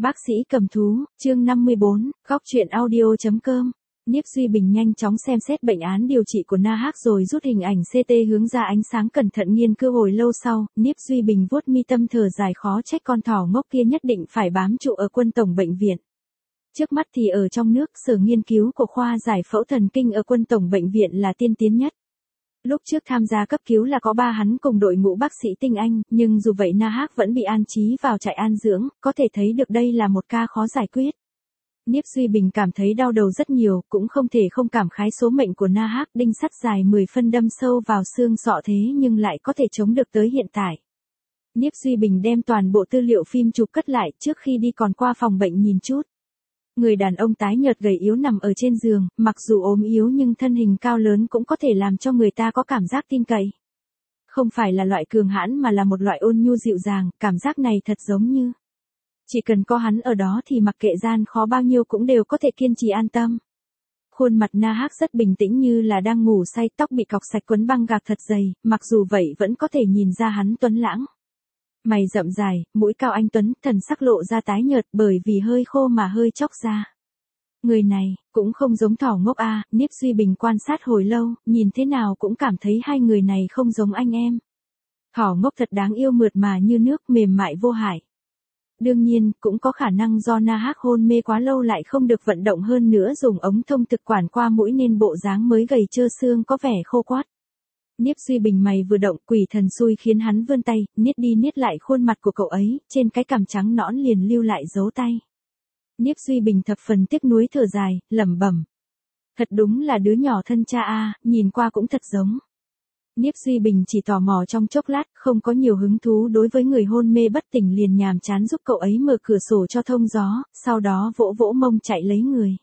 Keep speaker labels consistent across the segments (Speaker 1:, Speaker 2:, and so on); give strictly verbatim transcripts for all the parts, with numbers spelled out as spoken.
Speaker 1: Bác sĩ cầm thú, chương năm mươi bốn, góc truyện audio.com. Niếp Duy Bình nhanh chóng xem xét bệnh án điều trị của Na Hắc rồi rút hình ảnh xê tê hướng ra ánh sáng cẩn thận nghiên cứu hồi lâu sau, Niếp Duy Bình vuốt mi tâm thở dài khó trách con thỏ ngốc kia nhất định phải bám trụ ở Quân Tổng bệnh viện. Trước mắt thì ở trong nước, sở nghiên cứu của khoa giải phẫu thần kinh ở Quân Tổng bệnh viện là tiên tiến nhất. Lúc trước tham gia cấp cứu là có ba hắn cùng đội ngũ bác sĩ tinh anh, nhưng dù vậy Na Hắc vẫn bị an trí vào trại an dưỡng, có thể thấy được đây là một ca khó giải quyết. Niếp Duy Bình cảm thấy đau đầu rất nhiều, cũng không thể không cảm khái số mệnh của Na Hắc, đinh sắt dài mười phân đâm sâu vào xương sọ thế nhưng lại có thể chống được tới hiện tại. Niếp Duy Bình đem toàn bộ tư liệu phim chụp cất lại, trước khi đi còn qua phòng bệnh nhìn chút. Người đàn ông tái nhợt gầy yếu nằm ở trên giường, mặc dù ốm yếu nhưng thân hình cao lớn cũng có thể làm cho người ta có cảm giác tin cậy. Không phải là loại cường hãn mà là một loại ôn nhu dịu dàng, cảm giác này thật giống như chỉ cần có hắn ở đó thì mặc kệ gian khó bao nhiêu cũng đều có thể kiên trì an tâm. Khuôn mặt Na Hắc rất bình tĩnh như là đang ngủ say, tóc bị cọc sạch quấn băng gạc thật dày, mặc dù vậy vẫn có thể nhìn ra hắn tuấn lãng. Mày rậm dài, mũi cao anh tuấn, thần sắc lộ ra tái nhợt bởi vì hơi khô mà hơi chóc ra. Người này, cũng không giống thỏ ngốc a. À, Niếp Duy Bình quan sát hồi lâu, nhìn thế nào cũng cảm thấy hai người này không giống anh em. Thỏ ngốc thật đáng yêu, mượt mà như nước, mềm mại vô hại. Đương nhiên, cũng có khả năng do Na Hắc hôn mê quá lâu lại không được vận động, hơn nữa dùng ống thông thực quản qua mũi nên bộ dáng mới gầy trơ xương có vẻ khô quắt. Niếp Duy Bình mày vừa động, quỷ thần xui khiến hắn vươn tay, niết đi niết lại khuôn mặt của cậu ấy, trên cái cằm trắng nõn liền lưu lại dấu tay. Niếp Duy Bình thập phần tiếc nuối thở dài, lẩm bẩm. Thật đúng là đứa nhỏ thân cha a, nhìn qua cũng thật giống. Niếp Duy Bình chỉ tò mò trong chốc lát, không có nhiều hứng thú đối với người hôn mê bất tỉnh, liền nhàm chán giúp cậu ấy mở cửa sổ cho thông gió, sau đó vỗ vỗ mông chạy lấy người.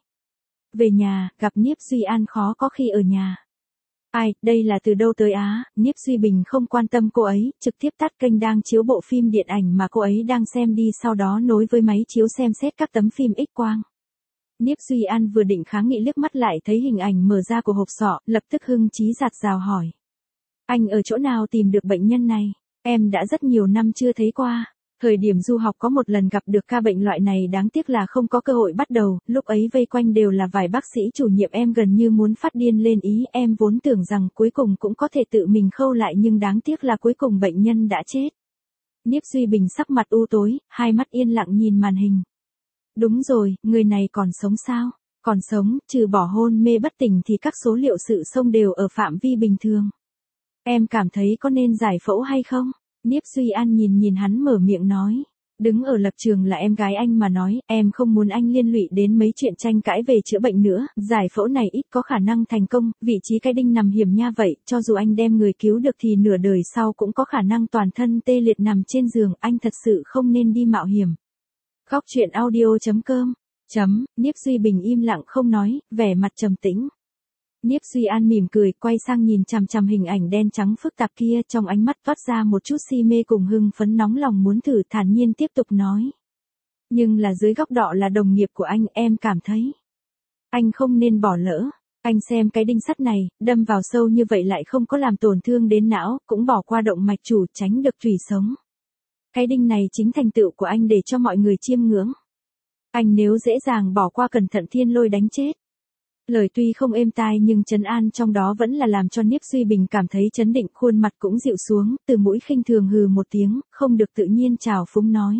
Speaker 1: Về nhà, gặp Niếp Duy An khó có khi ở nhà. Ai, đây là từ đâu tới á? Niếp Duy Bình không quan tâm cô ấy, trực tiếp tắt kênh đang chiếu bộ phim điện ảnh mà cô ấy đang xem đi, sau đó nối với máy chiếu xem xét các tấm phim X quang. Niếp Duy An vừa định kháng nghị liếc mắt lại thấy hình ảnh mở ra của hộp sọ, lập tức hưng trí giạt rào hỏi. Anh ở chỗ nào tìm được bệnh nhân này? Em đã rất nhiều năm chưa thấy qua. Thời điểm du học có một lần gặp được ca bệnh loại này, đáng tiếc là không có cơ hội bắt đầu, lúc ấy vây quanh đều là vài bác sĩ chủ nhiệm, em gần như muốn phát điên lên ý, em vốn tưởng rằng cuối cùng cũng có thể tự mình khâu lại nhưng đáng tiếc là cuối cùng bệnh nhân đã chết. Niếp Duy Bình sắc mặt u tối, hai mắt yên lặng nhìn màn hình. Đúng rồi, người này còn sống sao? Còn sống, trừ bỏ hôn mê bất tỉnh thì các số liệu sự sống đều ở phạm vi bình thường. Em cảm thấy có nên giải phẫu hay không? Niếp Duy An nhìn nhìn hắn mở miệng nói. Đứng ở lập trường là em gái anh mà nói, em không muốn anh liên lụy đến mấy chuyện tranh cãi về chữa bệnh nữa, giải phẫu này ít có khả năng thành công, vị trí cái đinh nằm hiểm nha, vậy, cho dù anh đem người cứu được thì nửa đời sau cũng có khả năng toàn thân tê liệt nằm trên giường, anh thật sự không nên đi mạo hiểm. Góc truyện audio.com. Chấm, Niếp Duy Bình im lặng không nói, vẻ mặt trầm tĩnh. Niếp Duy An mỉm cười, quay sang nhìn chằm chằm hình ảnh đen trắng phức tạp kia, trong ánh mắt toát ra một chút si mê cùng hưng phấn, nóng lòng muốn thử, thản nhiên tiếp tục nói. Nhưng là dưới góc độ là đồng nghiệp của anh, em cảm thấy anh không nên bỏ lỡ. Anh xem cái đinh sắt này, đâm vào sâu như vậy lại không có làm tổn thương đến não, cũng bỏ qua động mạch chủ, tránh được tủy sống. Cái đinh này chính thành tựu của anh để cho mọi người chiêm ngưỡng. Anh nếu dễ dàng bỏ qua, cẩn thận thiên lôi đánh chết. Lời tuy không êm tai nhưng trấn an trong đó vẫn là làm cho Niếp Duy Bình cảm thấy chấn định, khuôn mặt cũng dịu xuống, từ mũi khinh thường hừ một tiếng, không được tự nhiên trào phúng nói.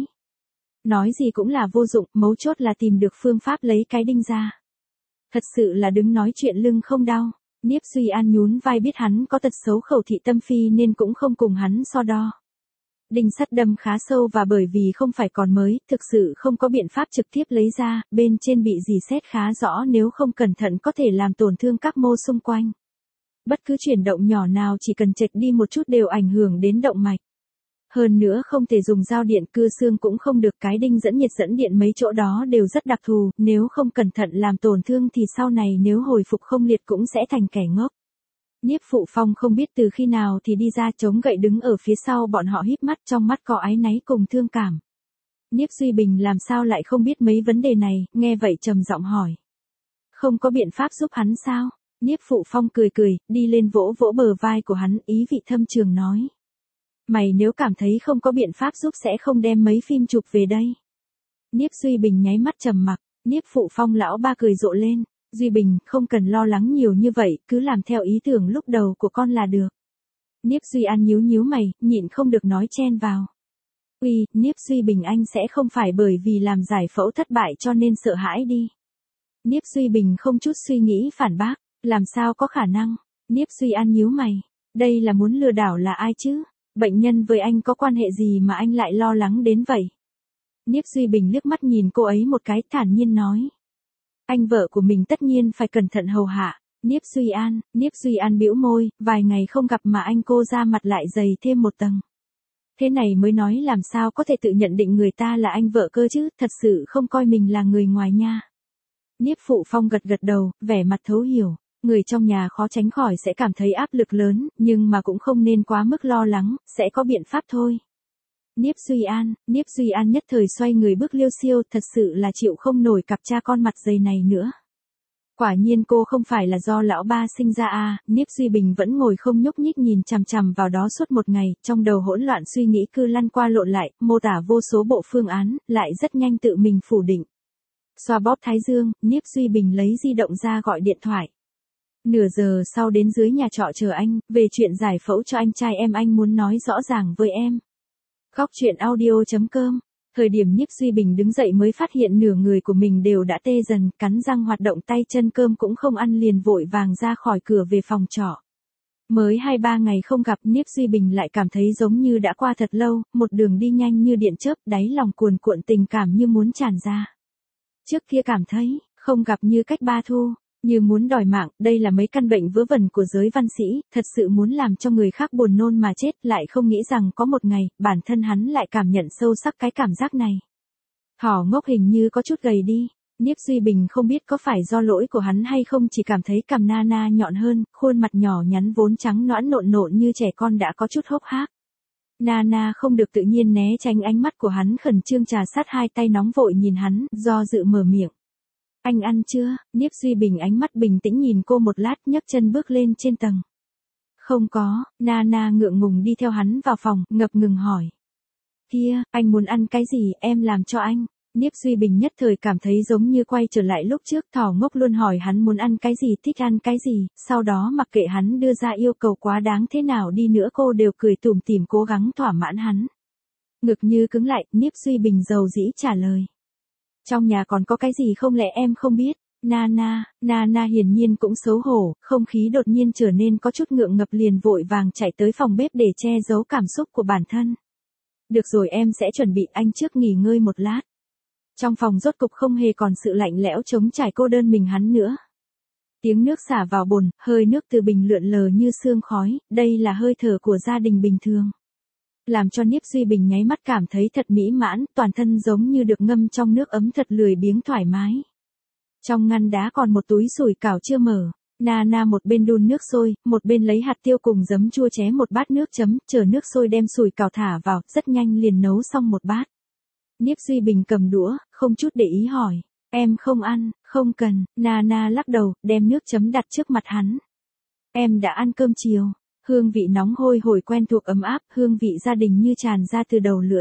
Speaker 1: Nói gì cũng là vô dụng, mấu chốt là tìm được phương pháp lấy cái đinh ra. Thật sự là đứng nói chuyện lưng không đau. Niếp Duy An nhún vai, biết hắn có tật xấu khẩu thị tâm phi nên cũng không cùng hắn so đo. Đinh sắt đâm khá sâu và bởi vì không phải còn mới, thực sự không có biện pháp trực tiếp lấy ra, bên trên bị rỉ sét khá rõ, nếu không cẩn thận có thể làm tổn thương các mô xung quanh. Bất cứ chuyển động nhỏ nào chỉ cần chệch đi một chút đều ảnh hưởng đến động mạch. Hơn nữa không thể dùng dao điện, cưa xương cũng không được, cái đinh dẫn nhiệt dẫn điện mấy chỗ đó đều rất đặc thù, nếu không cẩn thận làm tổn thương thì sau này nếu hồi phục không liệt cũng sẽ thành kẻ ngốc. Niếp Phụ Phong không biết từ khi nào thì đi ra, chống gậy đứng ở phía sau bọn họ, híp mắt, trong mắt có áy náy cùng thương cảm. Niếp Duy Bình làm sao lại không biết mấy vấn đề này, nghe vậy trầm giọng hỏi. Không có biện pháp giúp hắn sao? Niếp Phụ Phong cười cười, đi lên vỗ vỗ bờ vai của hắn, ý vị thâm trường nói. Mày nếu cảm thấy không có biện pháp giúp sẽ không đem mấy phim chụp về đây. Niếp Duy Bình nháy mắt trầm mặc, Niếp Phụ Phong lão ba cười rộ lên, Duy Bình, không cần lo lắng nhiều như vậy, cứ làm theo ý tưởng lúc đầu của con là được. Niếp Duy An nhíu nhíu mày, nhịn không được nói chen vào. Uy, Niếp Duy Bình anh sẽ không phải bởi vì làm giải phẫu thất bại cho nên sợ hãi đi. Niếp Duy Bình không chút suy nghĩ phản bác, làm sao có khả năng. Niếp Duy An nhíu mày, đây là muốn lừa đảo là ai chứ? Bệnh nhân với anh có quan hệ gì mà anh lại lo lắng đến vậy? Niếp Duy Bình liếc mắt nhìn cô ấy một cái thản nhiên nói. Anh vợ của mình tất nhiên phải cẩn thận hầu hạ. Niếp Duy An, Niếp Duy An bĩu môi, vài ngày không gặp mà anh cô ra mặt lại dày thêm một tầng. Thế này mới nói làm sao có thể tự nhận định người ta là anh vợ cơ chứ, thật sự không coi mình là người ngoài nha. Niếp Phụ Phong gật gật đầu, vẻ mặt thấu hiểu, người trong nhà khó tránh khỏi sẽ cảm thấy áp lực lớn, nhưng mà cũng không nên quá mức lo lắng, sẽ có biện pháp thôi. Niếp Duy An, Niếp Duy An nhất thời xoay người bước liêu xiêu, thật sự là chịu không nổi cặp cha con mặt dày này nữa. Quả nhiên cô không phải là do lão ba sinh ra à, Niếp Duy Bình vẫn ngồi không nhúc nhích nhìn chằm chằm vào đó suốt một ngày, trong đầu hỗn loạn suy nghĩ cứ lăn qua lộn lại, mô tả vô số bộ phương án, lại rất nhanh tự mình phủ định. Xoa bóp thái dương, Niếp Duy Bình lấy di động ra gọi điện thoại. Nửa giờ sau đến dưới nhà trọ chờ anh, về chuyện giải phẫu cho anh trai em anh muốn nói rõ ràng với em. Góc truyện audio chấm com. Thời điểm Niếp Duy Bình đứng dậy mới phát hiện nửa người của mình đều đã tê dần, cắn răng hoạt động tay chân cơm cũng không ăn liền vội vàng ra khỏi cửa về phòng trọ. Mới hai ba ngày không gặp Niếp Duy Bình lại cảm thấy giống như đã qua thật lâu, một đường đi nhanh như điện chớp, đáy lòng cuồn cuộn tình cảm như muốn tràn ra. Trước kia cảm thấy, không gặp như cách ba thu, như muốn đòi mạng, đây là mấy căn bệnh vớ vẩn của giới văn sĩ, thật sự muốn làm cho người khác buồn nôn mà chết, lại không nghĩ rằng có một ngày, bản thân hắn lại cảm nhận sâu sắc cái cảm giác này. Thỏ ngốc hình như có chút gầy đi, Niếp Duy Bình không biết có phải do lỗi của hắn hay không, chỉ cảm thấy cằm Nana nhọn hơn, khuôn mặt nhỏ nhắn vốn trắng nõn nộn nộn như trẻ con đã có chút hốc hác. Nana không được tự nhiên né tránh ánh mắt của hắn, khẩn trương trà sát hai tay nóng vội nhìn hắn, do dự mở miệng. Anh ăn chưa? Niếp Duy Bình ánh mắt bình tĩnh nhìn cô một lát, nhấc chân bước lên trên tầng. Không có, Nana ngượng ngùng đi theo hắn vào phòng, ngập ngừng hỏi. Kia, anh muốn ăn cái gì, em làm cho anh. Niếp Duy Bình nhất thời cảm thấy giống như quay trở lại lúc trước, thỏ ngốc luôn hỏi hắn muốn ăn cái gì, thích ăn cái gì, sau đó mặc kệ hắn đưa ra yêu cầu quá đáng thế nào đi nữa cô đều cười tủm tỉm cố gắng thỏa mãn hắn. Ngực như cứng lại, Niếp Duy Bình dầu dĩ trả lời. Trong nhà còn có cái gì không lẽ em không biết? Nana, Nana hiển nhiên cũng xấu hổ, không khí đột nhiên trở nên có chút ngượng ngập liền vội vàng chạy tới phòng bếp để che giấu cảm xúc của bản thân. Được rồi em sẽ chuẩn bị, anh trước nghỉ ngơi một lát. Trong phòng rốt cục không hề còn sự lạnh lẽo trống trải cô đơn mình hắn nữa. Tiếng nước xả vào bồn, hơi nước từ bình lượn lờ như sương khói, đây là hơi thở của gia đình bình thường. Làm cho Niếp Duy Bình nháy mắt cảm thấy thật mỹ mãn, toàn thân giống như được ngâm trong nước ấm thật lười biếng thoải mái. Trong ngăn đá còn một túi sủi cảo chưa mở, Nana một bên đun nước sôi, một bên lấy hạt tiêu cùng giấm chua ché một bát nước chấm, chờ nước sôi đem sủi cảo thả vào, rất nhanh liền nấu xong một bát. Niếp Duy Bình cầm đũa, không chút để ý hỏi, em không ăn, không cần, Nana lắc đầu, đem nước chấm đặt trước mặt hắn. Em đã ăn cơm chiều. Hương vị nóng hôi hổi quen thuộc ấm áp, hương vị gia đình như tràn ra từ đầu lưỡi.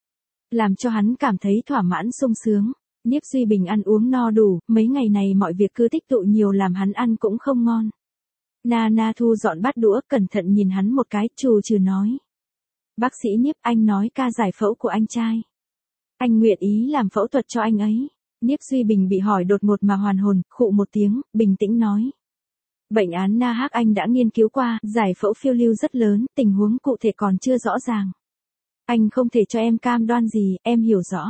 Speaker 1: Làm cho hắn cảm thấy thỏa mãn sung sướng. Niếp Duy Bình ăn uống no đủ, mấy ngày này mọi việc cứ tích tụ nhiều làm hắn ăn cũng không ngon. Nana thu dọn bát đũa, cẩn thận nhìn hắn một cái, trù trừ nói. Bác sĩ Niếp, anh nói ca giải phẫu của anh trai. Anh nguyện ý làm phẫu thuật cho anh ấy. Niếp Duy Bình bị hỏi đột ngột mà hoàn hồn, khụ một tiếng, bình tĩnh nói. Bệnh án Na Hắc anh đã nghiên cứu qua, giải phẫu phiêu lưu rất lớn, tình huống cụ thể còn chưa rõ ràng. Anh không thể cho em cam đoan gì, em hiểu rõ.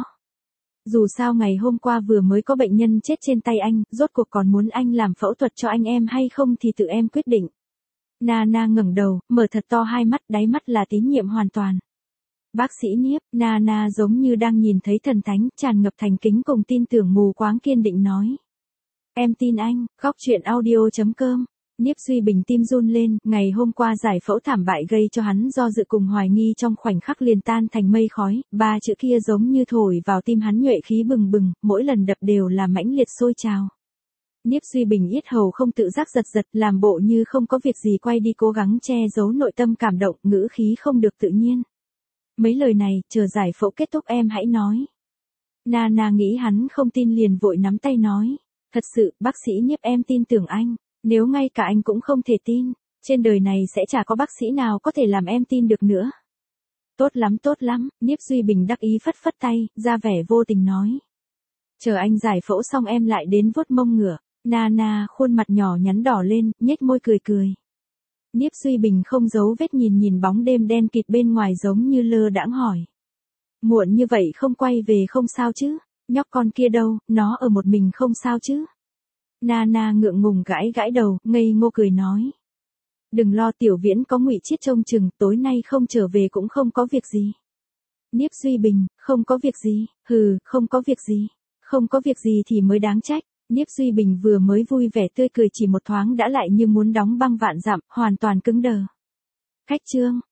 Speaker 1: Dù sao ngày hôm qua vừa mới có bệnh nhân chết trên tay anh, rốt cuộc còn muốn anh làm phẫu thuật cho anh em hay không thì tự em quyết định. Nana ngẩng đầu, mở thật to hai mắt, đáy mắt là tín nhiệm hoàn toàn. Bác sĩ Niếp, Nana giống như đang nhìn thấy thần thánh, tràn ngập thành kính cùng tin tưởng mù quáng kiên định nói. Em tin anh, góc truyện audio chấm com. Niếp Duy Bình tim run lên, ngày hôm qua giải phẫu thảm bại gây cho hắn do dự cùng hoài nghi trong khoảnh khắc liền tan thành mây khói, ba chữ kia giống như thổi vào tim hắn nhuệ khí bừng bừng, mỗi lần đập đều là mãnh liệt sôi trào. Niếp Duy Bình yết hầu không tự giác giật giật, làm bộ như không có việc gì quay đi cố gắng che giấu nội tâm cảm động, ngữ khí không được tự nhiên. Mấy lời này, chờ giải phẫu kết thúc em hãy nói. Nana nghĩ hắn không tin liền vội nắm tay nói. Thật sự, bác sĩ Nhiếp em tin tưởng anh. Nếu ngay cả anh cũng không thể tin, trên đời này sẽ chả có bác sĩ nào có thể làm em tin được nữa. Tốt lắm tốt lắm, Nhiếp Duy Bình đắc ý phất phất tay, ra vẻ vô tình nói. Chờ anh giải phẫu xong em lại đến vuốt mông ngựa. Nana khuôn mặt nhỏ nhắn đỏ lên, nhếch môi cười cười. Nhiếp Duy Bình không giấu vết nhìn nhìn bóng đêm đen kịt bên ngoài giống như lơ đãng hỏi. Muộn như vậy không quay về không sao chứ, nhóc con kia đâu, nó ở một mình không sao chứ. Nana ngượng ngùng gãi gãi đầu, ngây ngô cười nói. Đừng lo, Tiểu Viễn có Ngụy Chiết trông chừng, tối nay không trở về cũng không có việc gì. Nhiếp Duy Bình, không có việc gì, hừ, không có việc gì, không có việc gì thì mới đáng trách. Nhiếp Duy Bình vừa mới vui vẻ tươi cười chỉ một thoáng đã lại như muốn đóng băng vạn dặm, hoàn toàn cứng đờ. Khách trương,